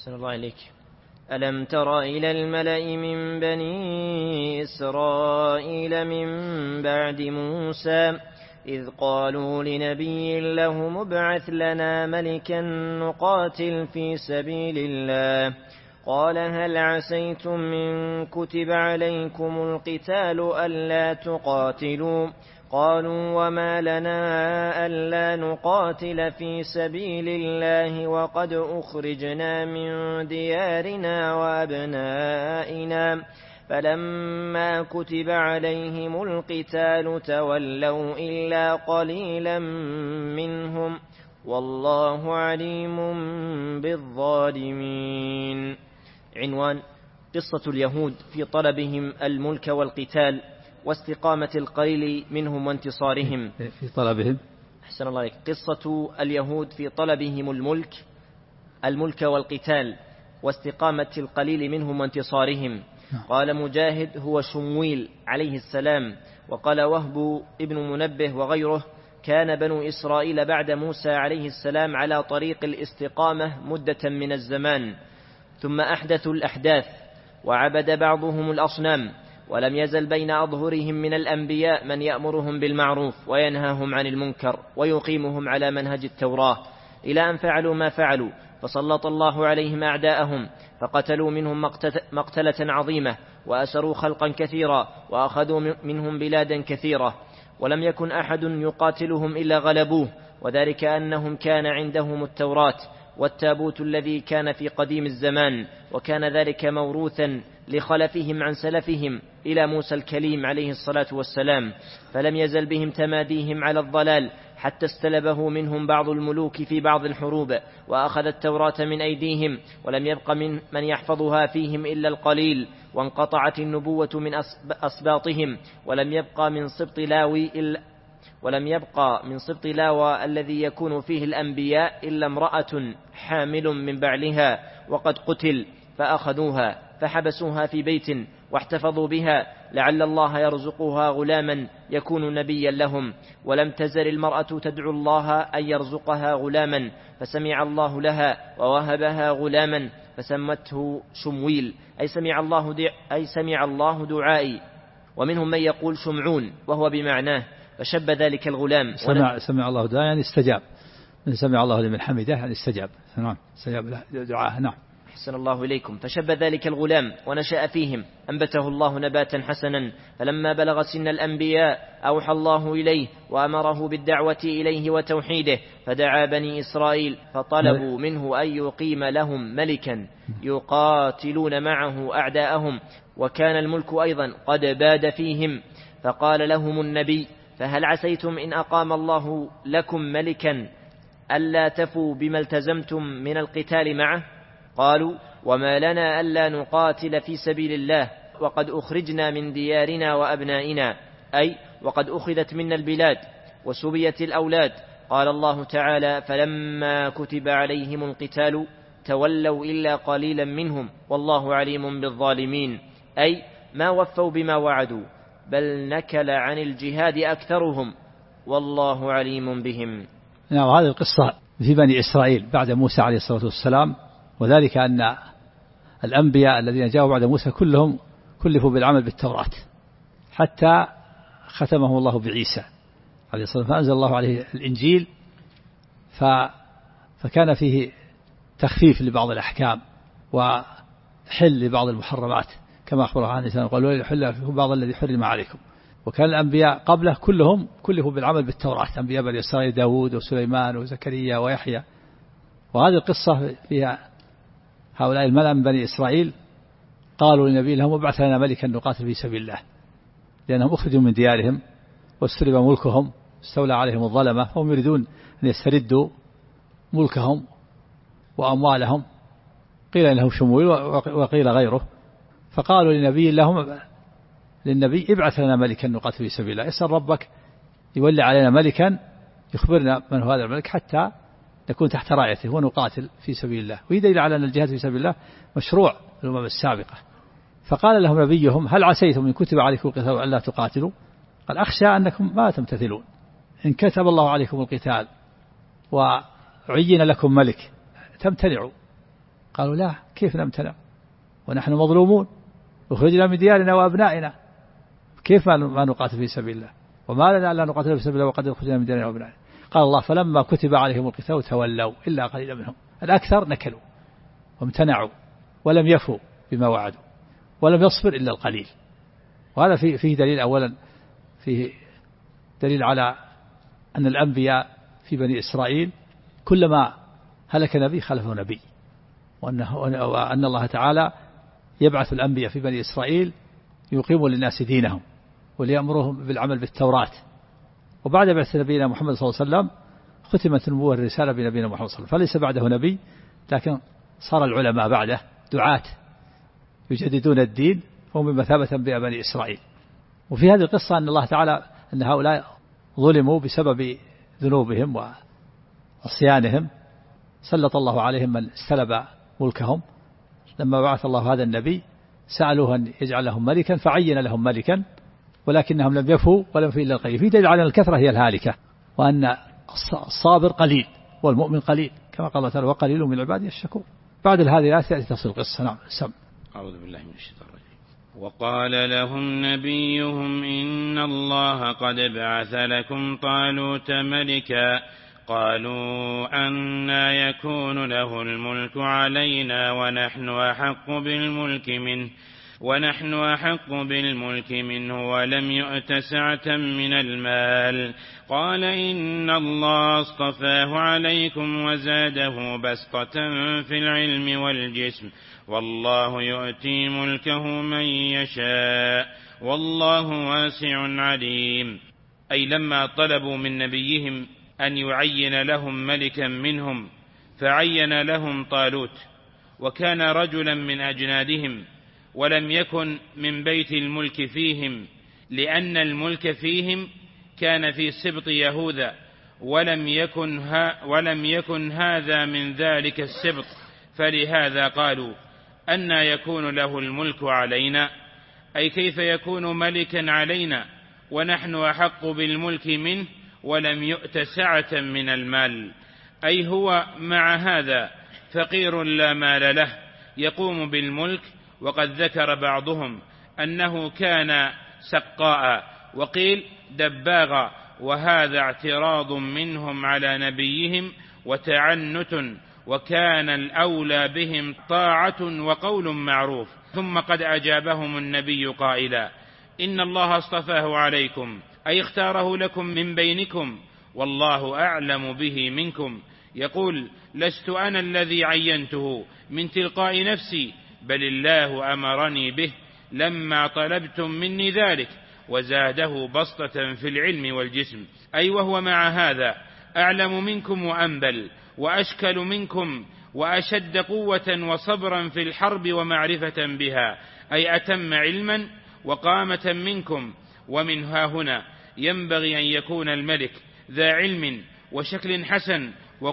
أحسن الله إليك. ألم تر إلى الملأ من بني إسرائيل من بعد موسى إذ قالوا لنبي له مبعث لنا ملكا نقاتل في سبيل الله قال هل عسيتم إن كتب عليكم القتال ألا تقاتلوا قالوا وما لنا ألا نقاتل في سبيل الله وقد أخرجنا من ديارنا وأبنائنا فلما كتب عليهم القتال تولوا إلا قليلا منهم والله عليم بالظالمين. عنوان: قصة اليهود في طلبهم الملك والقتال واستقامة القليل منهم وانتصارهم. في طلبهم، أحسن الله عليك. قصة اليهود في طلبهم الملك والقتال واستقامة القليل منهم وانتصارهم. قال مجاهد: هو شمويل عليه السلام. وقال وهب ابن منبه وغيره: كان بنو إسرائيل بعد موسى عليه السلام على طريق الاستقامة مدة من الزمان، ثم أحدثوا الأحداث وعبد بعضهم الأصنام، ولم يزل بين أظهرهم من الأنبياء من يأمرهم بالمعروف وينهاهم عن المنكر ويقيمهم على منهج التوراة، إلى أن فعلوا ما فعلوا، فسلط الله عليهم أعداءهم فقتلوا منهم مقتلة عظيمة، وأسروا خلقا كثيرا، وأخذوا منهم بلادا كثيرة، ولم يكن أحد يقاتلهم إلا غلبوه، وذلك أنهم كان عندهم التوراة والتابوت الذي كان في قديم الزمان، وكان ذلك موروثا لخلفهم عن سلفهم إلى موسى الكليم عليه الصلاة والسلام، فلم يزل بهم تماديهم على الضلال حتى استلبه منهم بعض الملوك في بعض الحروب، وأخذ التوراة من أيديهم، ولم يبق من يحفظها فيهم إلا القليل، وانقطعت النبوة من أسباطهم، ولم يبقى من سبط لاوى الذي يكون فيه الأنبياء إلا امرأة حامل من بعلها وقد قتل، فأخذوها فحبسوها في بيت واحتفظوا بها لعل الله يرزقها غلاما يكون نبيا لهم، ولم تزل المرأة تدعو الله أن يرزقها غلاما، فسمع الله لها ووهبها غلاما فسمته شمويل، أي سمع الله دعائي. ومنهم من يقول شمعون وهو بمعناه، فشب ذلك الغلام. سمع الله دعاء يعني استجاب، سمع الله لمن حمده يعني استجاب، نعم استجاب دعاء. نعم. أحسن الله إليكم. فشب ذلك الغلام ونشأ فيهم، أنبته الله نباتا حسنا، فلما بلغ سن الأنبياء أوحى الله إليه وأمره بالدعوة إليه وتوحيده، فدعا بني إسرائيل فطلبوا منه أن يقيم لهم ملكا يقاتلون معه أعداءهم، وكان الملك أيضا قد باد فيهم، فقال لهم النبي: فهل عسيتم إن أقام الله لكم ملكا ألا تفوا بما التزمتم من القتال معه؟ قالوا: وما لنا ألا نقاتل في سبيل الله وقد أخرجنا من ديارنا وأبنائنا، أي وقد أخذت منا البلاد وسبيت الأولاد. قال الله تعالى: فلما كتب عليهم القتال تولوا إلا قليلا منهم والله عليم بالظالمين، أي ما وفوا بما وعدوا، بل نكل عن الجهاد أكثرهم والله عليم بهم. نعم. هذه القصة في بني إسرائيل بعد موسى عليه الصلاة والسلام، وذلك أن الأنبياء الذين جاءوا بعد موسى كلهم كلفوا بالعمل بالتوراة حتى ختمهم الله بعيسى عليه الصلاة والسلام، فأنزل الله عليه الإنجيل، فكان فيه تخفيف لبعض الأحكام وحل لبعض المحرمات كما أخبر عن الإنسان، قالوا يحل لكم بعض الذي حرم عليكم. وكان الأنبياء قبله كلهم كلفوا بالعمل بالتوراة، أنبياء بني إسرائيل داود وسليمان وزكريا ويحيى. وهذه القصة فيها هؤلاء الملأ من بني إسرائيل قالوا لنبي لهم: ابعث لنا ملكا نقاتل في سبيل الله، لأنهم أخرجوا من ديارهم واستلب ملكهم، استولى عليهم الظلمة، فهم يريدون أن يستردوا ملكهم وأموالهم. قيل إنه شمويل وقيل غيره، فقالوا للنبي: ابعث لنا ملكا نقاتل في سبيل الله، اسأل ربك يولي علينا ملكا يخبرنا من هو هذا الملك حتى نكون تحت رايته ونقاتل في سبيل الله. ويدل على أن الجهاد في سبيل الله مشروع الأمم السابقة. فقال لهم نبيهم: هل عسيتم إن كتب عليكم القتال ألا تقاتلوا؟ قال: أخشى أنكم ما تمتثلون، إن كتب الله عليكم القتال وعين لكم ملك تمتنعوا. قالوا لا، كيف نمتنع ونحن مظلومون وخرجنا من ديارنا وأبنائنا، كيف ما نقاتل في سبيل الله، وما لنا لا نقاتل في سبيل الله وقد خرجنا من ديارنا وأبنائنا. قال الله فلما كتب عليهم القتال تولوا إلا قليلا منهم، الأكثر نكلوا وامتنعوا ولم يفوا بما وعدوا ولم يصبر إلا القليل. وهذا فيه دليل، أولا فيه دليل على أن الأنبياء في بني إسرائيل كلما هلك نبي خلفه نبي، وأن الله تعالى يبعث الأنبياء في بني إسرائيل يقيموا للناس دينهم وليأمرهم بالعمل بالتوراة. وبعد بعث نبينا محمد صلى الله عليه وسلم ختمت النبوة الرسالة بنبينا محمد صلى الله عليه وسلم، فليس بعده نبي، لكن صار العلماء بعده دعاة يجددون الدين، هم بمثابة أنبياء بني إسرائيل. وفي هذه القصة أن الله تعالى أن هؤلاء ظلموا بسبب ذنوبهم وعصيانهم، سلط الله عليهم من استلب ملكهم. لما بعث الله هذا النبي سألوه أن يجعل لهم ملكا فعين لهم ملكا، ولكنهم لم يفوا ولم يفوا إلا القليل. في دليل على أن الكثرة هي الهالكة، وأن الصابر قليل والمؤمن قليل، كما قال تعالى وقليل من عبادي الشكور. بعد هذه الآية تأتي تفصيل القصة. نعم. سم. أعوذ بالله من الشيطان الرجيم. وقال لهم نبيهم إن الله قد بعث لكم طالوت ملكا قالوا أنى يكون له الملك علينا ونحن أحق بالملك منه ولم يؤت سعة من المال. قال إن الله اصطفاه عليكم وزاده بسطة في العلم والجسم والله يؤتي ملكه من يشاء والله واسع عليم. أي لما طلبوا من نبيهم أن يعين لهم ملكا منهم فعين لهم طالوت، وكان رجلا من أجنادهم ولم يكن من بيت الملك فيهم، لأن الملك فيهم كان في سبط يهوذا، ولم يكن هذا من ذلك السبط، فلهذا قالوا أنى يكون له الملك علينا، أي كيف يكون ملكا علينا ونحن أحق بالملك منه ولم يؤت سعة من المال. أي هو مع هذا فقير لا مال له يقوم بالملك. وقد ذكر بعضهم أنه كان سقاء وقيل دباغا، وهذا اعتراض منهم على نبيهم وتعنت، وكان الأولى بهم طاعة وقول معروف. ثم قد أجابهم النبي قائلا إن الله اصطفاه عليكم، أي اختاره لكم من بينكم، والله أعلم به منكم. يقول لست أنا الذي عينته من تلقاء نفسي، بل الله أمرني به لما طلبتم مني ذلك، وزاده بسطة في العلم والجسم. أي وهو مع هذا أعلم منكم وأنبل وأشكل منكم وأشد قوة وصبرا في الحرب ومعرفة بها، أي أتم علما وقامة منكم. ومن ها هنا ينبغي أن يكون الملك ذا علم وشكل حسن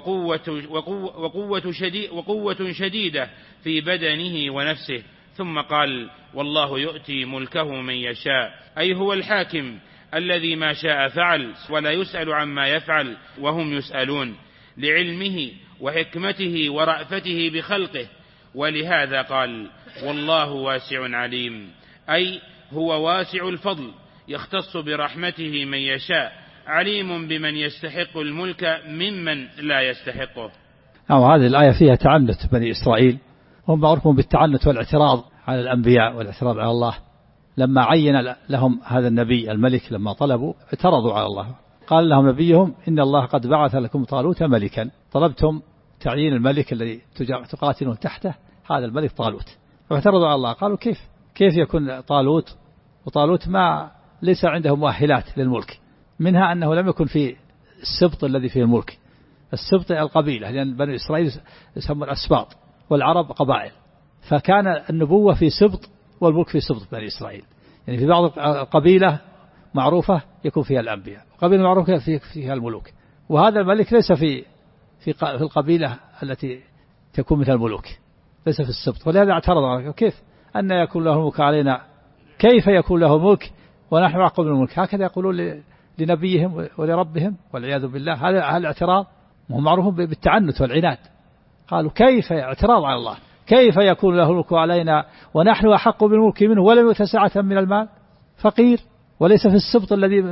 وقوة شديدة في بدنه ونفسه. ثم قال والله يؤتي ملكه من يشاء، أي هو الحاكم الذي ما شاء فعل ولا يسأل عما يفعل وهم يسألون، لعلمه وحكمته ورأفته بخلقه. ولهذا قال والله واسع عليم، أي هو واسع الفضل يختص برحمته من يشاء، عليم بمن يستحق الملك ممن لا يستحقه. هذه الآية فيها تعنت بني إسرائيل، هم معروفون بالتعنت والاعتراض على الأنبياء والاعتراض على الله. لما عين لهم هذا النبي الملك، لما طلبوا اعترضوا على الله. قال لهم نبيهم إن الله قد بعث لكم طالوت ملكا، طلبتم تعيين الملك الذي تقاتلون تحته، هذا الملك طالوت، فاعترضوا على الله. قالوا كيف يكون طالوت، وطالوت ما ليس عنده مؤهلات للملك، منها أنه لم يكن في السبط الذي فيه الملك. السبط القبيلة، لأن بني إسرائيل يسمون الأسباط والعرب قبائل، فكان النبوة في سبط والملك في سبط بني إسرائيل. يعني في بعض القبيلة معروفة يكون فيها الأنبياء، قبيلة معروفة فيها الملوك، وهذا الملك ليس في القبيلة التي تكون مثل الملوك، ليس في السبط. ولهذا اعترض على كيف أن يكون له الملك علينا، كيف يكون له ملك ونحن أحق بالملك. هكذا يقولون لنبيهم ولربهم والعياذ بالله. هذا الاعتراض هم معروفون بالتعنت والعناد. قالوا كيف اعتراض على الله، كيف يكون له الملك علينا ونحن أحق بالملك منه ولم يؤت سعة من المال، فقير وليس في السبط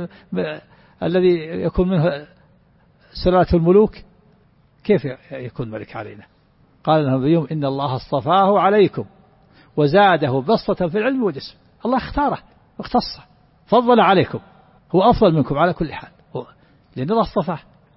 الذي يكون منه سلالة الملوك، كيف يكون ملك علينا؟ قال النبي إن الله اصطفاه عليكم وزاده بسطة في العلم والجسم. الله اختاره واختصه، فضل عليكم، هو أفضل منكم على كل حال، لأن الله اصطفاه،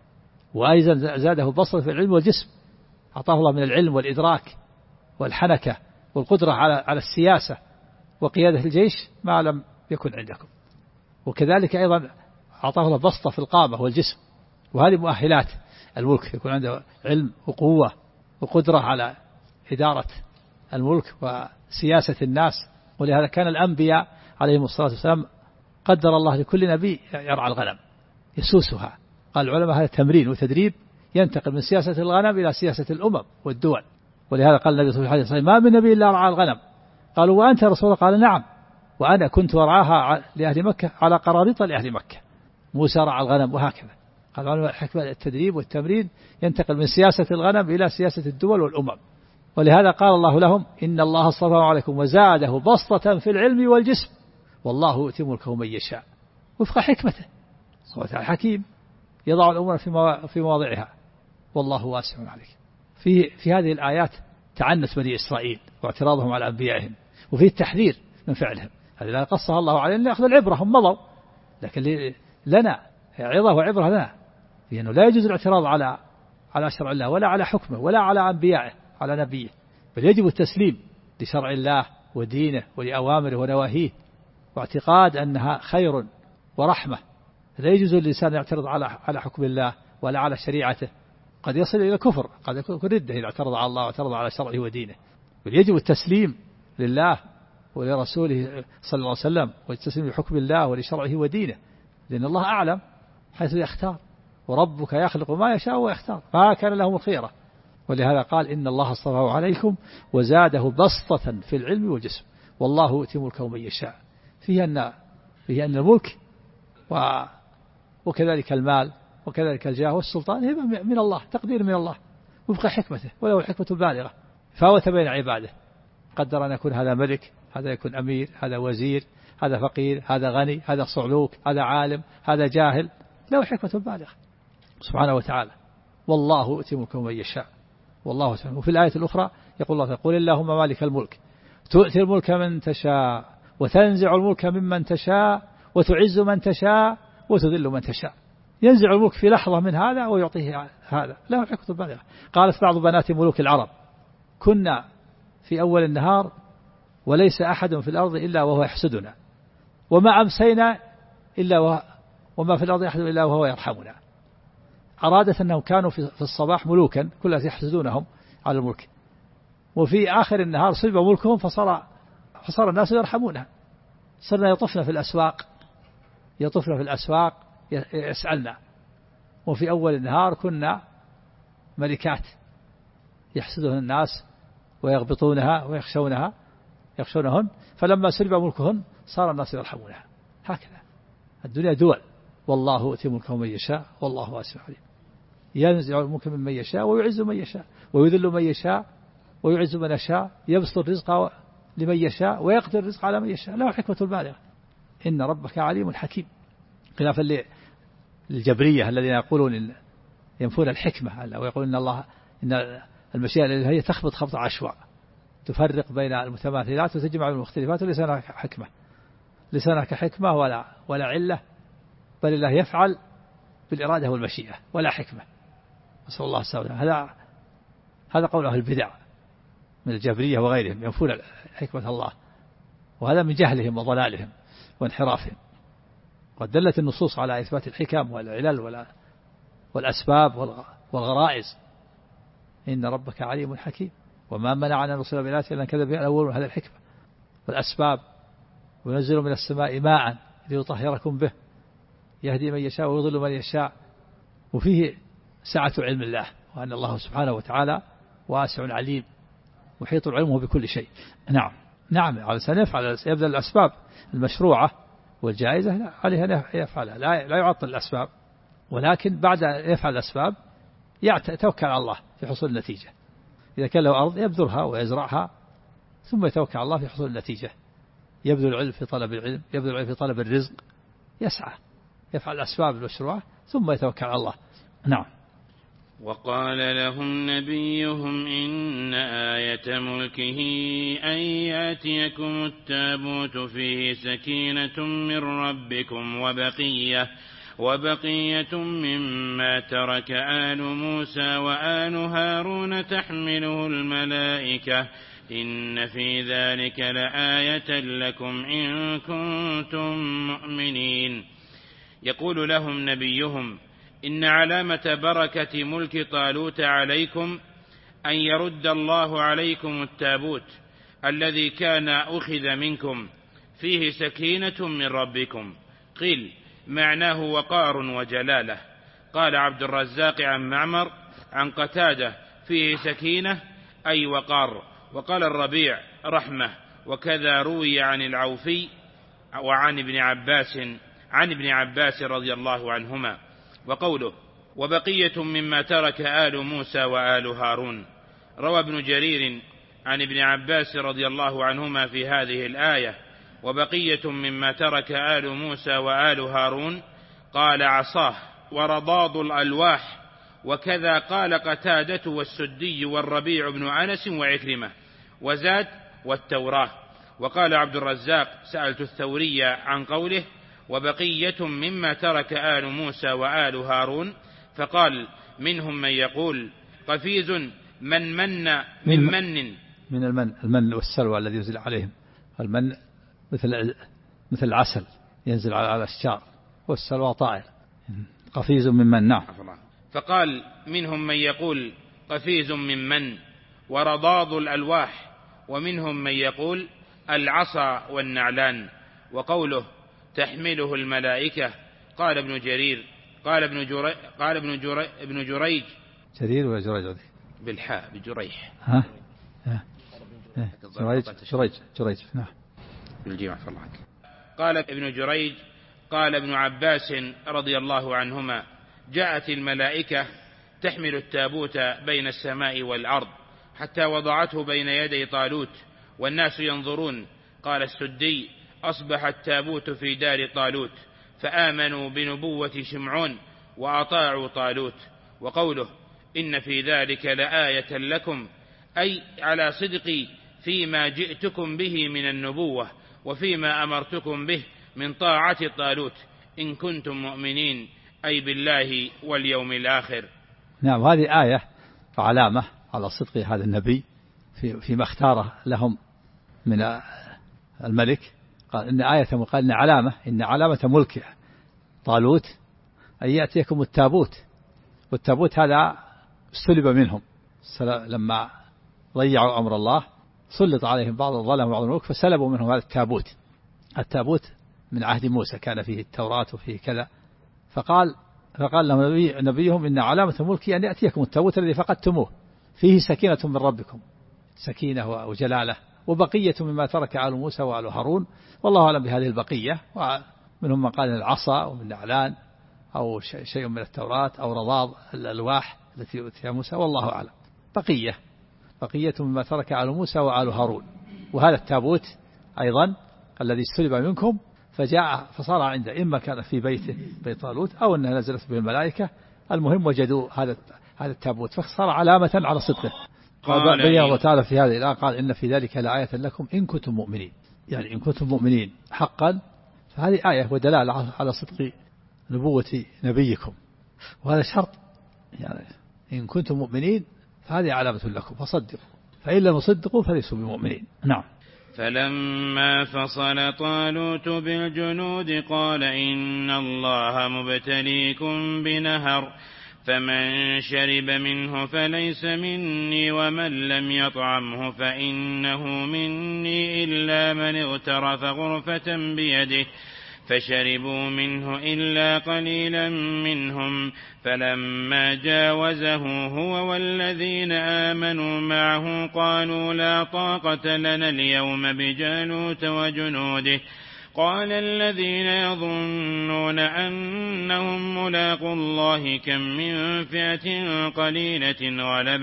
وأيضا زاده بسطة في العلم والجسم، أعطاه الله من العلم والإدراك والحنكة والقدرة على السياسة وقيادة الجيش ما لم يكن عندكم، وكذلك أيضا أعطاه الله بسطة في القامة والجسم، وهذه مؤهلات الملك، يكون عنده علم وقوة وقدرة على إدارة الملك وسياسة الناس. ولهذا كان الأنبياء عليهم الصلاة والسلام قدر الله لكل نبي يرعى الغنم يسوسها. قال العلماء هذا تمرين وتدريب ينتقل من سياسة الغنم إلى سياسة الأمم والدول. ولهذا قال النبي صلى الله عليه وسلم ما من نبي إلا رعى الغنم. قالوا وأنت يا رسول الله؟ قال نعم، وأنا كنت أرعاها لأهل مكة على قراريط لأهل مكة. موسى رعى الغنم، وهكذا. قال العلماء حكمة التدريب والتمرين ينتقل من سياسة الغنم إلى سياسة الدول والأمم. ولهذا قال الله لهم إن الله اصطفاه عليكم وزاده بسطة في العلم والجسم والله يؤتي ملكه من يشاء وفق حكمته، هو حكيم يضع الأمور في مواضعها والله واسع عليم. في هذه الآيات تعنت بني إسرائيل واعتراضهم على أنبيائهم، وفيه التحذير من فعلهم. هذه لا قصها الله علينا لأخذ العبرة، هم مضوا، لكن لنا عظة وعبرة لنا، لأنه لا يجوز الاعتراض على شرع الله ولا على حكمه ولا على أنبيائه على نبيه، بل يجب التسليم لشرع الله ودينه ولأوامره ونواهيه، واعتقاد أنها خير ورحمة. لا يجوز للإنسان يعترض على حكم الله ولا على شريعته، قد يصل إلى كفر، قد يكون ردة إذا اعترض على الله واعترض على شرعه ودينه. بل يجب التسليم لله ولرسوله صلى الله عليه وسلم، والتسليم لحكم الله ولشرعه ودينه، لأن الله أعلم حيث يختار، وربك يخلق ما يشاء ويختار، ما كان لهم الخيرة. ولهذا قال إن الله اصطفاه عليكم وزاده بسطة في العلم والجسم والله يؤتي ملكه من يشاء. فيه أن الملك وكذلك المال وكذلك الجاه والسلطان هبة من الله، تقدير من الله وفق حكمته، وله الحكمة البالغة، فاوت بين عباده، قدر أن يكون هذا ملك، هذا يكون أمير، هذا وزير، هذا فقير، هذا غني، هذا صعلوك، هذا عالم، هذا جاهل، له حكمة بالغة سبحانه وتعالى. والله يؤتي ملكه من يشاء والله سبحانه. وفي الآية الأخرى يقول الله قل اللهم مالك الملك تؤتي الملك من تشاء وتنزع الملك ممن تشاء وتعز من تشاء وتذل من تشاء. ينزع الملك في لحظة من هذا ويعطيه هذا، له حكمة بالغة. قالت بعض بنات ملوك العرب كنا في أول النهار وليس أحد في الأرض إلا وهو يحسدنا، وما أمسينا وما في الأرض أحد إلا وهو يرحمنا. أرادت أنهم كانوا في الصباح ملوكا كلها يحسدونهم على الملك، وفي آخر النهار صلب ملكهم فصار الناس يرحمونها. صرنا يطفن في الأسواق يسألنا، وفي أول النهار كنا ملكات يحسدهن الناس ويغبطونها ويخشونهن، فلما سلب ملكهن صار الناس يرحمونها. هكذا الدنيا دول. والله يؤتي ملكه من يشاء والله واسع عليم. ينزع الملك ممن يشاء ويعز من يشاء ويذل من يشاء ويعز من يشاء، يبسط الرزق لمن يشاء ويقدر الرزق على من يشاء، له حكمة بالغة. إن ربك عليم حكيم. خلافا للجبرية الذين يقولون ينفون الحكمة، ويقولون إن المشيئة الإلهية تخبط خبط عشواء، تفرق بين المتماثلات وتجمع المختلفات، وليس هناك حكمة، ليس هناك حكمة ولا علة، بل الله يفعل بالإرادة والمشيئة ولا حكمة. نسأل الله السلامة. هذا قول أهل البدع من الجبرية وغيرهم، ينفون حكمة الله، وهذا من جهلهم وضلالهم وانحرافهم. قد دلت النصوص على إثبات الحكم والعلل والأسباب والغرائز. إن ربك عليم حكيم وما منعنا أن نرسل بالآيات إلا أن كذب بها الأولون. هذا الحكمة والأسباب. وينزل من السماء ماء ليطهركم به يهدي من يشاء ويضل من يشاء. وفيه سعة علم الله، وأن الله سبحانه وتعالى واسع عليم محيط علمه بكل شيء. نعم على سنفعل يبذل الأسباب المشروعة والجائزة عليها يفعلها، لا يعطل الأسباب، ولكن بعد يفعل الأسباب يتوكل على الله في حصول النتيجة. إذا كان له أرض يبذرها ويزرعها ثم يتوكل على الله في حصول النتيجة. يبذل العلم في طلب العلم، يبذل العلم في طلب الرزق، يسعى يفعل الأسباب المشروعة ثم يتوكل على الله. نعم. وقال لهم نبيهم إن آية ملكه أن يأتيكم التابوت فيه سكينة من ربكم وبقية مما ترك آل موسى وآل هارون تحمله الملائكة إن في ذلك لآية لكم إن كنتم مؤمنين. يقول لهم نبيهم إن علامة بركة ملك طالوت عليكم أن يرد الله عليكم التابوت الذي كان أخذ منكم فيه سكينة من ربكم. قيل معناه وقار وجلالة. قال عبد الرزاق عن معمر عن قتادة فيه سكينة أي وقار. وقال الربيع رحمة. وكذا روي عن العوفي وعن ابن عباس رضي الله عنهما. وقوله وبقية مما ترك آل موسى وآل هارون. روى ابن جرير عن ابن عباس رضي الله عنهما في هذه الآية وبقية مما ترك آل موسى وآل هارون قال عصاه ورضاض الألواح. وكذا قال قتادة والسدي والربيع بن أنس وعكرمة. وزاد والتوراة. وقال عبد الرزاق سألت الثوري عن قوله وبقية مما ترك آل موسى وآل هارون فقال منهم من يقول قفيز من المن والسلوى الذي ينزل عليهم. المن مثل العسل ينزل على الأشجار والسلوى طائر. قفيز من من. نعم. فقال منهم من يقول قفيز من ورضاض الألواح. ومنهم من يقول العصا والنعلان. وقوله تحمله الملائكة قال ابن جرير قال ابن جريج جرير ولا جريج بالحاء بجريح جريج نعم بالجمع فالله. قال ابن جريج قال ابن عباس رضي الله عنهما جاءت الملائكة تحمل التابوت بين السماء والأرض حتى وضعته بين يدي طالوت والناس ينظرون. قال السدي أصبح التابوت في دار طالوت فآمنوا بنبوة شمعون وأطاعوا طالوت. وقوله إن في ذلك لآية لكم أي على صدقي فيما جئتكم به من النبوة وفيما أمرتكم به من طاعة طالوت إن كنتم مؤمنين أي بالله واليوم الآخر. نعم. هذه آية وعلامة على صدق هذا النبي فيما اختاره لهم من الملك. قال إن علامة ملك طالوت أن يأتيكم التابوت. والتابوت هذا سلب منهم لما ضيعوا أمر الله سلط عليهم بعض الظلم وبعض الملوك فسلبوا منهم هذا التابوت من عهد موسى كان فيه التوراة وفيه كذا. فقال لهم نبيهم إن علامة الملك أن يأتيكم التابوت الذي فقدتموه فيه سكينة من ربكم سكينة وجلالة وبقية مما ترك آل موسى وآل هارون. والله أعلم بهذه البقية. ومنهم من قال العصا ومن نعلان أو شيء من التوراة أو رضاض الألواح التي أوتيها موسى والله أعلم. بقية مما ترك آل موسى وآل هارون. وهذا التابوت أيضا الذي سلب منكم فصار عنده إما كان في بيته بيت طالوت أو أنها نزلت به الملائكة. المهم وجدوا هذا التابوت فصار علامة على صدقه. قال بين الله تعالى في هذه الآية قال إن في ذلك لآية لكم إن كنتم مؤمنين. يعني إن كنتم مؤمنين حقا فهذه آية ودلالة على صدق نبوة نبيكم. وهذا شرط يعني إن كنتم مؤمنين فهذه علامة لكم فصدقوا فإن لم يصدقوا فليسوا بمؤمنين. نعم. فلما فصل طالوت بالجنود قال إن الله مبتليكم بنهر فمن شرب منه فليس مني ومن لم يطعمه فإنه مني إلا من اغترف غرفة بيده فشربوا منه إلا قليلا منهم فلما جاوزه هو والذين آمنوا معه قالوا لا طاقة لنا اليوم بجالوت وجنوده قال الذين يظنون أنهم ملاقو الله كم من فئة قليلة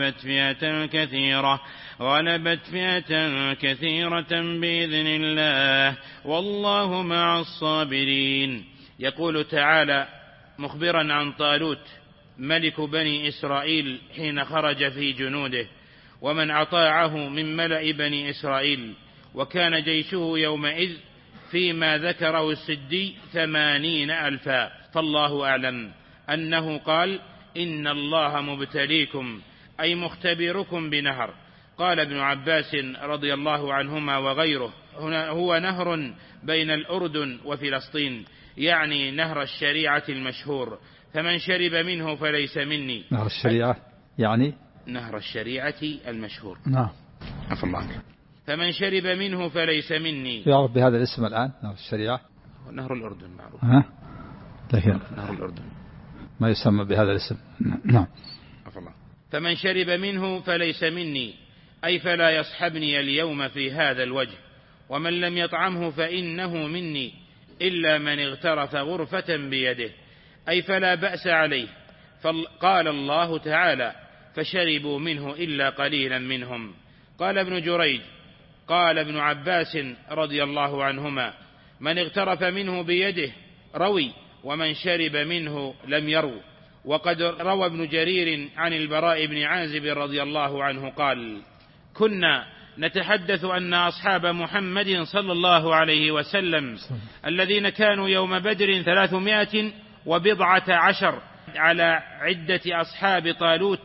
غلبت فئة كثيرة بإذن الله والله مع الصابرين. يقول تعالى مخبرا عن طالوت ملك بني إسرائيل حين خرج في جنوده ومن أطاعه من ملأ بني إسرائيل، وكان جيشه يومئذ فيما ذكره السدي 80,000. فالله أعلم أنه قال إن الله مبتليكم أي مختبركم بنهر. قال ابن عباس رضي الله عنهما وغيره هو نهر بين الأردن وفلسطين، يعني نهر الشريعة المشهور، فمن شرب منه فليس مني. نهر الشريعة يعني نهر الشريعة المشهور. نعم. عفوا الله عنك. فمن شرب منه فليس مني. يعرف بهذا الاسم الآن نهر الشريعة؟ نهر الأردن معروف. لكن نهر الأردن ما يسمى بهذا الاسم. نعم. عفوا الله. فمن شرب منه فليس مني، أي فلا يصحبني اليوم في هذا الوجه، ومن لم يطعمه فإنه مني إلا من اغترف غرفة بيده، أي فلا بأس عليه. قال الله تعالى فشربوا منه إلا قليلا منهم. قال ابن جريج قال ابن عباس رضي الله عنهما من اغترف منه بيده روي، ومن شرب منه لم يرو. وقد روى ابن جرير عن البراء بن عازب رضي الله عنه قال كنا نتحدث أن أصحاب محمد صلى الله عليه وسلم الذين كانوا يوم بدر 310 على عدة أصحاب طالوت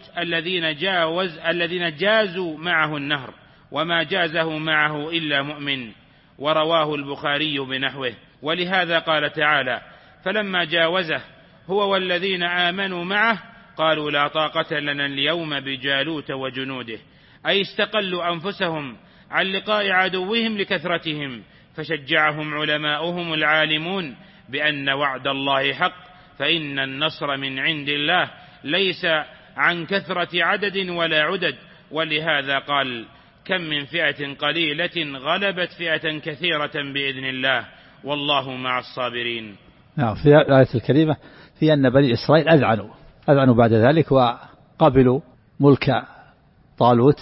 الذين جازوا معه النهر، وما جازه معه إلا مؤمن. ورواه البخاري بنحوه. ولهذا قال تعالى فلما جاوزه هو والذين آمنوا معه قالوا لا طاقة لنا اليوم بجالوت وجنوده، أي استقلوا أنفسهم عن لقاء عدوهم لكثرتهم، فشجعهم علماؤهم العالمون بأن وعد الله حق، فإن النصر من عند الله ليس عن كثرة عدد ولا عدد. ولهذا قال كم من فئة قليلة غلبت فئة كثيرة بإذن الله والله مع الصابرين. نعم. في الآية الكريمة في أن بني إسرائيل أذعنوا بعد ذلك وقبلوا ملك طالوت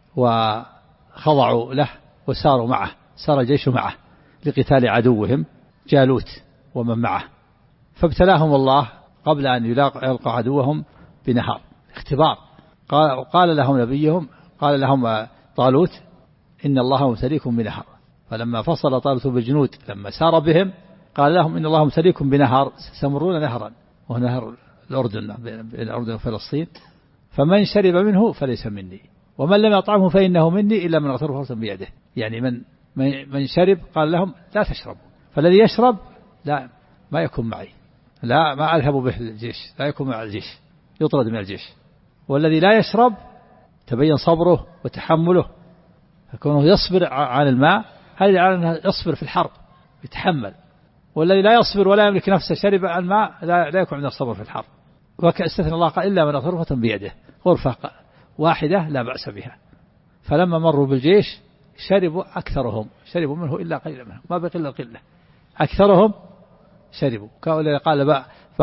وخضعوا له وساروا معه، سار الجيش معه لقتال عدوهم جالوت ومن معه، فابتلاهم الله قبل أن يلقوا عدوهم بنهار اختبار. قال لهم نبيهم قال لهم طالوت إن الله مبتليكم بنهر، فلما فصل طالوت بالجنود لما سار بهم قال لهم إن الله مبتليكم بنهر ستمرون نهرا، وهو نهر الأردن بين الأردن وفلسطين، فمن شرب منه فليس مني ومن لم يطعمه فإنه مني إلا من اغترف غرفة بيده. يعني من شرب قال لهم لا تشربوا، فالذي يشرب لا ما يكون معي، لا ما أذهب به الجيش، لا يكون مع الجيش، يطرد من الجيش. والذي لا يشرب تبين صبره وتحمله، فكونه يصبر عن الماء هذا على أنه يصبر في الحرب يتحمل. والذي لا يصبر ولا يملك نفسه شرب الماء لا يكون عنده الصبر في الحرب. وكأستثنى الله قال إلا من غرفة بيده، غرفة واحدة لا بأس بها. فلما مروا بالجيش شربوا أكثرهم، شربوا منه إلا قليلا منهم، ما بقي إلا قلة، أكثرهم شربوا. قال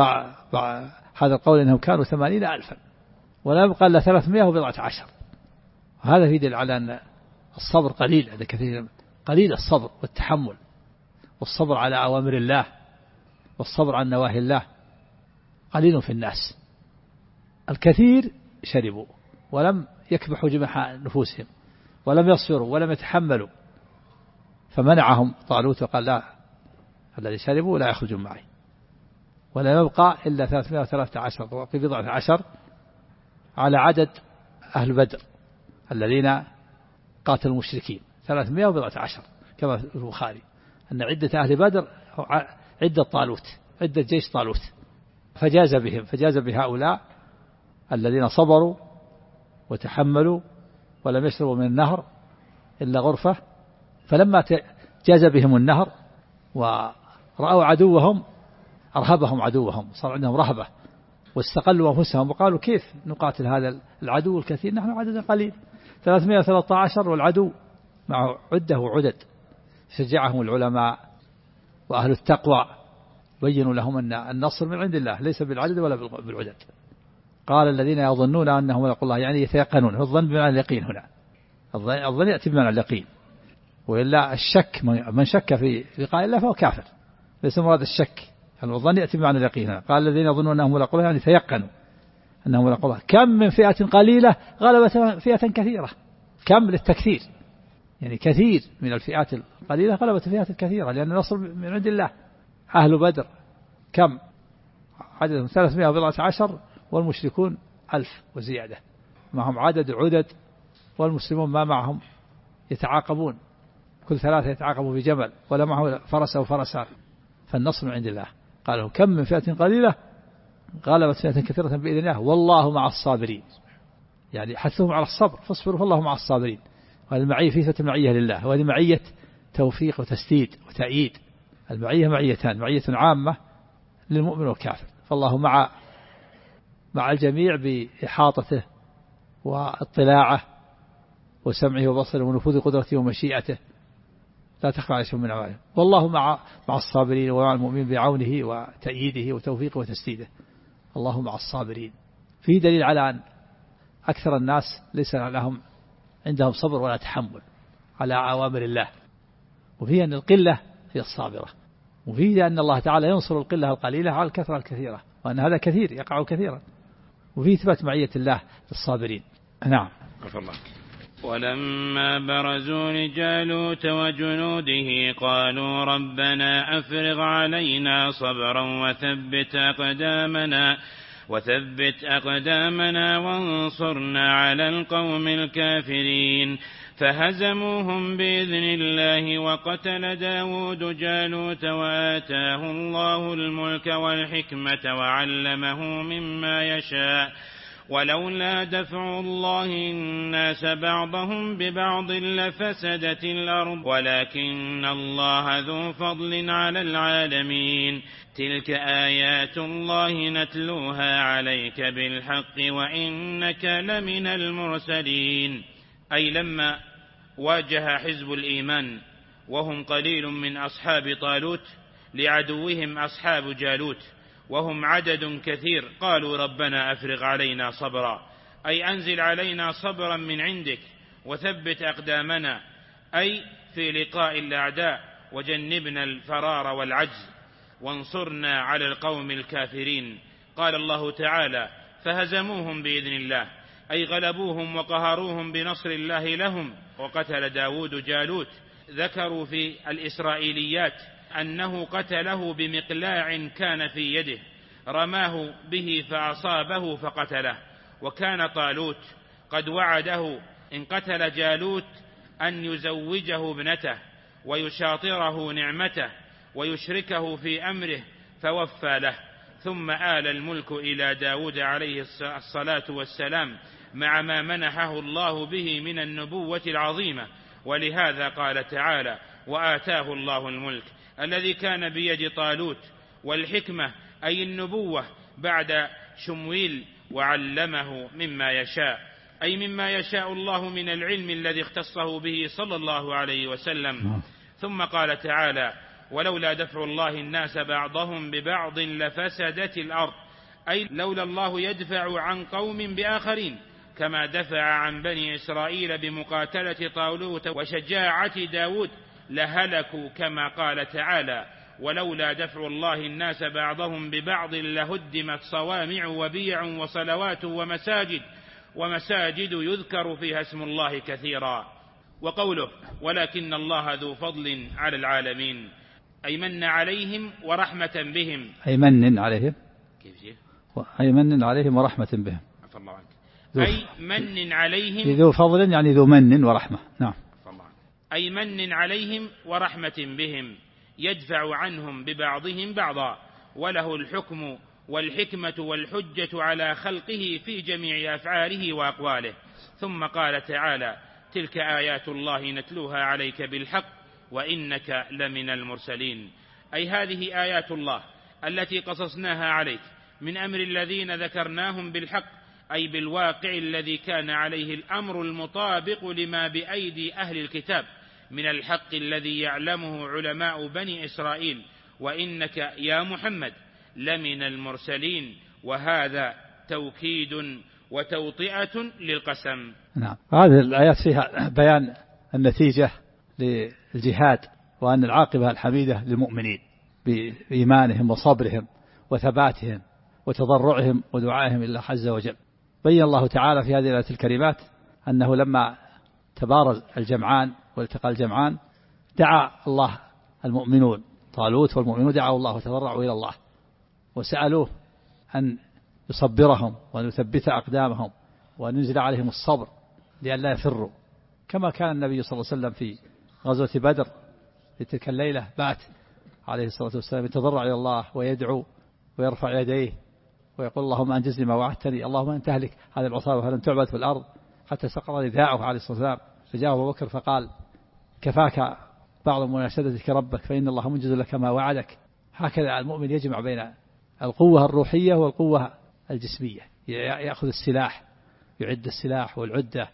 هذا القول إنهم كانوا 80,000 ولا يبقى إلا 310. وهذا يدل على أن الصبر قليل عند كثير، قليل الصبر والتحمل، والصبر على أوامر الله والصبر عن نواهي الله قليل في الناس. الكثير شربوا ولم يكبحوا جمح نفوسهم ولم يصبروا ولم يتحملوا، فمنعهم طالوت وقال لا، الذي شربوا لا يخرجون معي. ولا يبقى إلا 313 وفي بضعة عشر على عدد أهل بدر الذين قاتلوا المشركين، 313 كما في البخاري أن عدة أهل بدر عدة طالوت، عدة جيش طالوت، فجاز بهؤلاء الذين صبروا وتحملوا ولم يشربوا من النهر إلا غرفة. فلما جاز بهم النهر ورأوا عدوهم أرهبهم عدوهم، صار عندهم رهبة واستقلوا أنفسهم وقالوا كيف نقاتل هذا العدو الكثير، نحن عدد قليل 313 والعدو معه عدة وعدد. شجعهم العلماء وأهل التقوى بينوا لهم أن النصر من عند الله ليس بالعدد ولا بالعدد. قال الذين يظنون أنهم ملاقو الله يعني يتيقنون، الظن بمعنى اليقين هنا، الظن يأتي بمعنى اليقين، وإلا الشك من شك في لقاء الله فهو كافر، ليس مراد الشك، الظن يأتي بمعنى اليقين هنا. قال الذين يظنون أنهم ملاقو الله يعني تيقنوا أنهم ملاقو الله. كم من فئة قليلة غلبت فئة كثيرة، كم للتكثير يعني كثير من الفئات القليلة غلبت فئات كثيرة، لأن النصر من عند الله. أهل بدر كم عددهم 314 والمشركون 1000 وزيادة، معهم عدد والمسلمون ما معهم يتعاقبون، كل 3 يتعاقبوا بجمل ولا معه فرس أو فرسان، فالنصر من عند الله. قالوا كم من فئة قليلة غلبت فئة كثيرة بإذن الله والله مع الصابرين، يعني حثهم على الصبر، فاصبروا فالله مع الصابرين. وهذه المعية في ثبت المعية لله، وهذه معية توفيق وتسديد وتأييد. المعية معيتان، معية عامة للمؤمن والكافر، فالله مع الجميع بإحاطته واطلاعه وسمعه وبصره ونفوذ قدرته ومشيئته لا تخفى عليه شيء من أعماله. والله مع الصابرين ومع المؤمنين بعونه وتأييده وتوفيقه وتسديده. الله مع الصابرين فيه دليل على أن أكثر الناس ليس لهم عندهم صبر ولا تحمل على أوامر الله، وفيه أن القلة هي الصابرة، وفيه أن الله تعالى ينصر القلة القليلة على الكثرة الكثيرة، وأن هذا كثير يقع كثيرا، وفيه إثبات معية الله للصابرين. نعم. ولما برزوا لجالوت وجنوده قالوا ربنا أفرغ علينا صبرا وثبت أقدامنا وانصرنا على القوم الكافرين. فهزموهم بإذن الله وقتل داود جالوت وآتاه الله الملك والحكمة وعلمه مما يشاء ولولا دفع الله الناس بعضهم ببعض لفسدت الأرض ولكن الله ذو فضل على العالمين. تلك آيات الله نتلوها عليك بالحق وإنك لمن المرسلين. أي لما واجه حزب الإيمان وهم قليل من أصحاب طالوت لعدوهم أصحاب جالوت وهم عدد كثير قالوا ربنا أفرغ علينا صبرا، أي أنزل علينا صبرا من عندك وثبت أقدامنا، أي في لقاء الأعداء وجنبنا الفرار والعجز وانصرنا على القوم الكافرين. قال الله تعالى فهزموهم بإذن الله، أي غلبوهم وقهروهم بنصر الله لهم. وقتل داود جالوت، ذكروا في الإسرائيليات أنه قتله بمقلاع كان في يده رماه به فأصابه فقتله. وكان طالوت قد وعده إن قتل جالوت أن يزوجه ابنته ويشاطره نعمته ويشركه في أمره فوفى له. ثم آل الملك إلى داود عليه الصلاة والسلام مع ما منحه الله به من النبوة العظيمة. ولهذا قال تعالى وآتاه الله الملك الذي كان بيد طالوت والحكمة أي النبوة بعد شمويل وعلمه مما يشاء، أي مما يشاء الله من العلم الذي اختصه به صلى الله عليه وسلم. ثم قال تعالى ولولا دفع الله الناس بعضهم ببعض لفسدت الأرض، أي لولا الله يدفع عن قوم بآخرين كما دفع عن بني إسرائيل بمقاتلة طالوت وشجاعة داود لهلكوا كما قال تعالى ولولا دفع الله الناس بعضهم ببعض لهدمت صوامع وبيع وصلوات ومساجد يذكر فيها اسم الله كثيرا. وقوله ولكن الله ذو فضل على العالمين، أي من عليهم ورحمة بهم، أي من عليهم أي من عليهم ورحمة بهم، أي من عليهم ذو فضل يعني ذو من ورحمة. نعم. أي من عليهم ورحمة بهم يدفع عنهم ببعضهم بعضا، وله الحكم والحكمة والحجة على خلقه في جميع أفعاله وأقواله. ثم قال تعالى تلك آيات الله نتلوها عليك بالحق وإنك لمن المرسلين، أي هذه آيات الله التي قصصناها عليك من أمر الذين ذكرناهم بالحق، أي بالواقع الذي كان عليه الأمر المطابق لما بأيدي أهل الكتاب من الحق الذي يعلمه علماء بني إسرائيل وإنك يا محمد لمن المرسلين، وهذا توكيد وتوطئة للقسم. نعم. هذه الآيات فيها بيان النتيجة للجهاد، وأن العاقبة الحميدة للمؤمنين بإيمانهم وصبرهم وثباتهم وتضرعهم ودعائهم إلى الله عز وجل. بين الله تعالى في هذه الآيات الكريمات أنه لما تبارز الجمعان والتقى الجمعان دعا الله المؤمنون، طالوت والمؤمنون دعوا الله وتضرعوا إلى الله وسألوه أن يصبرهم وأن يثبت أقدامهم وأن ينزل عليهم الصبر لأن لا يفروا، كما كان النبي صلى الله عليه وسلم في غزوة بدر في تلك الليلة بات عليه الصلاة والسلام يتضرع إلى الله ويدعو ويرفع يديه ويقول اللهم أنجزني ما وعدتني، اللهم أن تهلك هذه العصابة فلن تعبد في الأرض، حتى سقط رداءه عليه الصلاة والسلام. فجاء أبو بكر فقال كفاك بعض مناشدتك ربك فإن الله منجز لك ما وعدك. هكذا المؤمن يجمع بين القوة الروحية والقوة الجسمية، يأخذ السلاح، يعد السلاح والعدة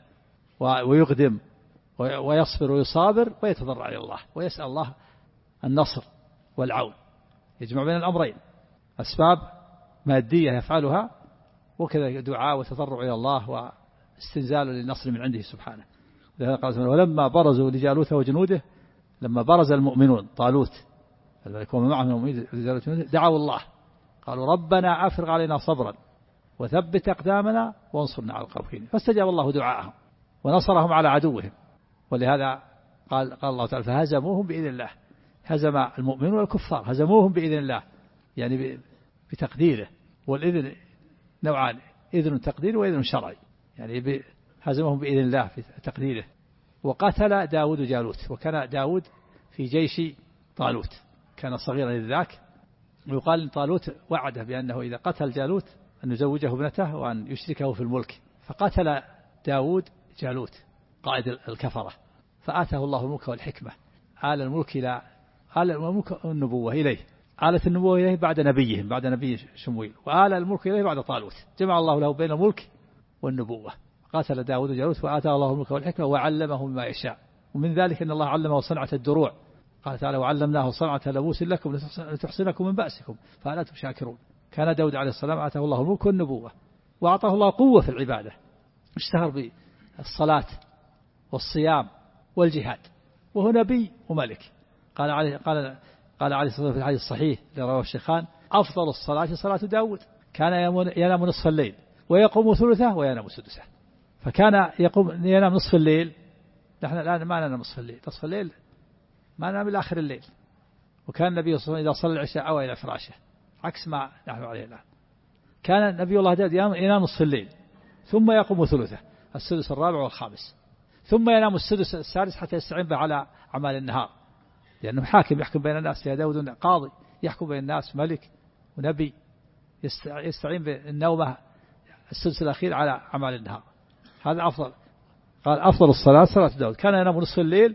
ويقدم ويصبر ويصابر ويتضرع إلى الله ويسأل الله النصر والعون، يجمع بين الأمرين، أسباب مادية يفعلها وكذا دعاء وتضرع إلى الله واستنزال للنصر من عنده سبحانه. لهذا قال ولما برزوا لجالوت وجنوده، لما برز المؤمنون طالوت الملك ومن معهم دعوا الله قالوا ربنا أفرغ علينا صبرا وثبت أقدامنا وانصرنا على القوم الكافرين، فاستجاب الله دعاءهم ونصرهم على عدوهم. ولهذا قال الله تعالى فهزموهم بإذن الله، هزم المؤمنون والكفار هزموهم بإذن الله، يعني بتقديره، والإذن نوعان، إذن تقدير وإذن شرعي، يعني هزمهم بإذن الله في تقديره. وقتل داود جالوت، وكان داود في جيش طالوت، كان صغيرا لذاك، ويقال إن طالوت وعده بأنه إذا قتل جالوت أن يزوجه ابنته وأن يشركه في الملك، فقتل داود جالوت قائد الكفرة، فآتاه الله الملك والحكمة، آل الملك النبوة إليه، آلت النبوة إليه بعد نبيهم بعد نبي شمويل، وآل الملك إليه بعد طالوت، جمع الله له بين الملك والنبوة. قاتل داود جالوت وآتاه الله الملك والحكمة وعلمه مما يشاء، ومن ذلك أن الله علمه صنعة الدروع، قال تعالى وعلمناه صنعة لبوس لكم لتحصنكم من بأسكم فهل أنتم شاكرون. كان داود عليه السلام آتاه الله الملك والنبوة وأعطاه الله قوة في العبادة، اشتهر بالصلاة والصيام والجهاد، وهو نبي وملك. قال عليه الصلاة والسلام في الحديث الصحيح اللي رواه الشيخان أفضل الصلاة صلاة داود، كان ينام نصف الليل ويقوم ثلثه وينام سدسه، فكان ينام نصف الليل، نحن الآن ما ننام نصف الليل، نصف الليل ما ننام إلى آخر الليل. وكان النبي صلى الله عليه وسلم إذا صلى العشاء أوى إلى فراشه عكس ما نحن عليه الآن. كان نبي الله داود ينام نصف الليل ثم يقوم ثلثه السدس الرابع والخامس، ثم ينام السدس السادس حتى يستعين به على أعمال النهار، لأنه حاكم يحكم بين الناس، يا داود قاضي يحكم بين الناس، ملك ونبي يستعين بالنومة السدس الأخير على أعمال النهار. هذا أفضل. قال أفضل الصلاة صلاة داود، كان ينام نصف الليل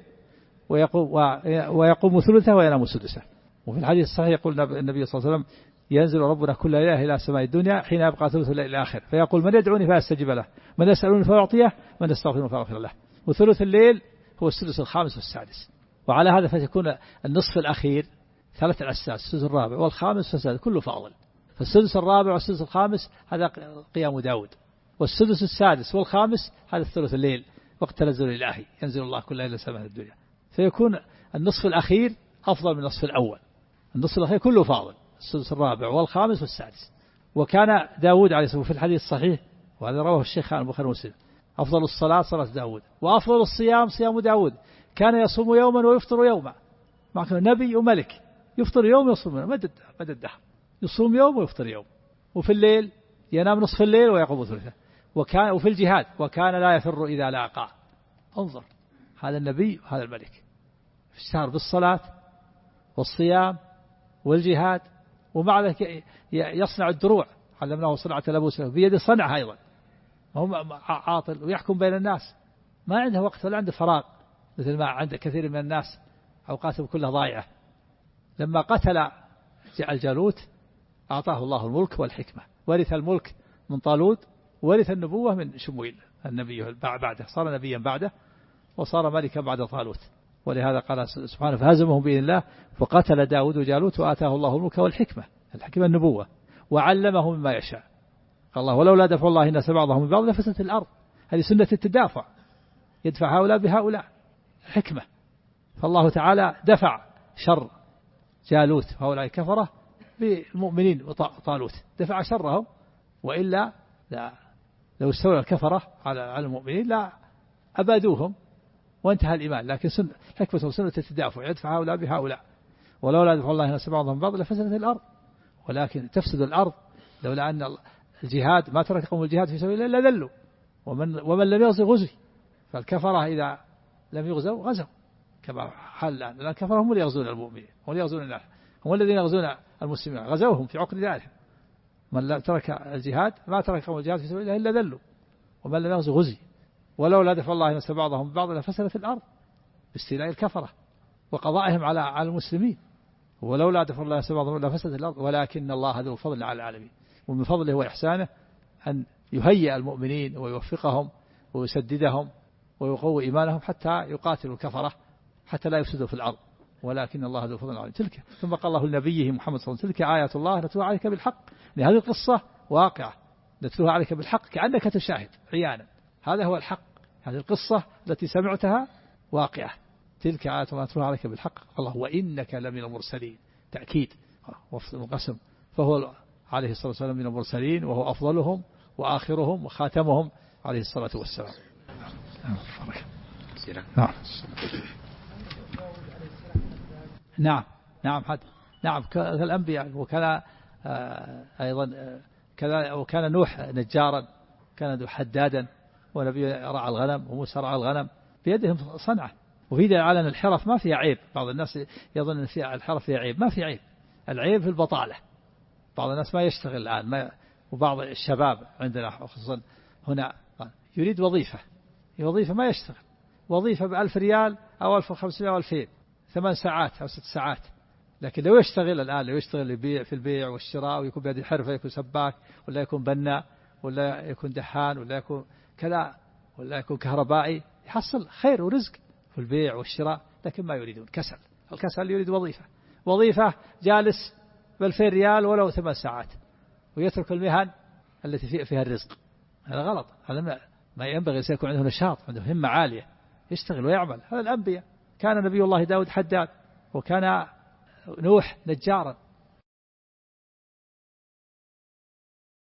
ويقوم ثلثه وينام سدسه. وفي الحديث الصحيح يقول النبي صلى الله عليه وسلم ينزل ربنا كل ليلة إلى سماء الدنيا حين يبقى ثلث الليل الآخر فيقول من يدعوني فأستجيب له، من يسألوني فأعطيه، من يستغفرني فأغفر له. وثلث الليل هو السدس الخامس والسادس. وعلى هذا فتكون النصف الأخير ثلاث الأساس، السدس الرابع والخامس والسادس كله فاضل. فالسدس الرابع والسدس الخامس هذا قيام داود، والسدس السادس والخامس هذا الثلث الليل وقت تنزل الإلهي، ينزل الله كل ليلة سماء الدنيا، فيكون النصف الأخير أفضل من النصف الأول. النصف الأخير كله فاضل، السدس الرابع والخامس والسادس. وكان داود عليه الصلاة والسلام في الحديث الصحيح وهذا رواه الشيخان البخاري ومسلم أفضل الصلاة صلاة داود، وأفضل الصيام صيام داود، كان يصوم يوما ويفطر يوما، مع نبي وملك يفطر يوم ويصوم مدد الدهر، يصوم يوم ويفطر يوم. وفي الليل ينام نصف الليل ويقوم ثلثه. وفي الجهاد وكان لا يفر إذا لاقى. انظر هذا النبي وهذا الملك اشتهر بالصلاة والصيام والجهاد، ومع ذلك يصنع الدروع، علمناه صنعة لبوس بيد صنعها أيضا، هم عاطل ويحكم بين الناس، ما عنده وقت ولا عنده فراغ مثل ما عند كثير من الناس أوقاتهم كلها ضائعة. لما قتل الجالوت أعطاه الله الملك والحكمة، ورث الملك من طالوت، ورث النبوة من شمويل النبي بعده، صار نبيا بعده وصار ملكا بعد طالوت. ولهذا قال سبحانه فهزمهم بإذن الله فقتل داود جالوت وآتاه الله الملك والحكمة، الحكمة النبوة، وعلمه مما يشاء. قال الله ولولا دفع الله الناس بعضهم من بعض لفسدت الأرض. هذه سنة التدافع، يدفع هؤلاء بهؤلاء، حكمة. فالله تعالى دفع شر جالوت وهؤلاء كفرة بالمؤمنين وطالوت، دفع شرهم، وإلا لو استولى الكفرة على المؤمنين لا أبادوهم وانتهى الإيمان. لكن حكمة سنة التدافع، يدفع هؤلاء بهؤلاء. ولولا دفع الله الناس بعضهم بعض لفسدت الأرض، ولكن تفسد الأرض لولا أن الجهاد ما ترك قوم الجهاد في سبيل الله إلا ذلوا، ومن لم يغزو غزي. فالكفرة إذا لم يغزوا غزوا كما حال الآن، لأن الكفرة هم اللي يغزون المؤمنين، هم اللي يغزون الناس، هم الذين يغزون المسلمين، غزوهم في عقد ذلك. من لم ترك الجهاد ما ترك قوم الجهاد في سبيل الله إلا ذلوا، ومن لم يغزو غزي. ولولا دفع الله الناس بعضهم ببعض لفسدت الأرض باستيلاء الكفرة وقضائهم على المسلمين. ولولا دفع الله الناس بعضهم لفسدت الأرض ولكن الله ذو فضل على العالمين. ومن فضله وإحسانه أن يهيئ المؤمنين ويوفقهم ويسددهم ويقوي إيمانهم حتى يقاتلوا الكفرة حتى لا يفسدوا في الأرض، ولكن الله ذو فضل عليهم. تلك ثم قال الله لنبيه محمد صلى الله عليه وسلم تلك آيات الله نتلوها عليك بالحق. لهذه القصة واقعة نتلوها عليك بالحق كأنك تشاهد عيانا، هذا هو الحق. هذه القصة التي سمعتها واقعة، تلك آيات الله نتلوها عليك بالحق. الله وإنك لمن المرسلين، تأكيد وقسم. فهو عليه الصلاة والسلام من المرسلين، وهو أفضلهم وآخرهم وخاتمهم عليه الصلاة والسلام. نعم كالأنبياء. وكان أيضا كذا، وكان نوح نجارا، كان حدادا، ونبي رعى الغنم، وموسى رعى الغنم، بيدهم صنعة. وفي دليل على أن الحرف ما فيها عيب. بعض الناس يظن أن فيها الحرف فيها عيب، ما في عيب. العيب في البطالة. بعض الناس ما يشتغل الآن، وبعض الشباب عندنا خصوصا هنا يريد وظيفة ما يشتغل، وظيفة ب1000 ريال أو 1500 أو 2000، 8 ساعات أو 6 ساعات. لكن لو يشتغل الآن، لو يشتغل يبيع في البيع والشراء، ويكون بهذه الحرفة، يكون سباك، ولا يكون بناء، ولا يكون دحان، ولا يكون كذا، ولا يكون كهربائي، يحصل خير ورزق في البيع والشراء. لكن ما يريدون، الكسل يريد وظيفة جالس ب2000 ريال ولو 8 ساعات، ويترك المهن التي فيها الرزق. هذا غلط. هذا ما ينبغي أن يكون عنده نشاط، عنده همة عالية، يشتغل ويعمل. هذا الأنبياء. كان نبي الله داود حداد، وكان نوح نجارا،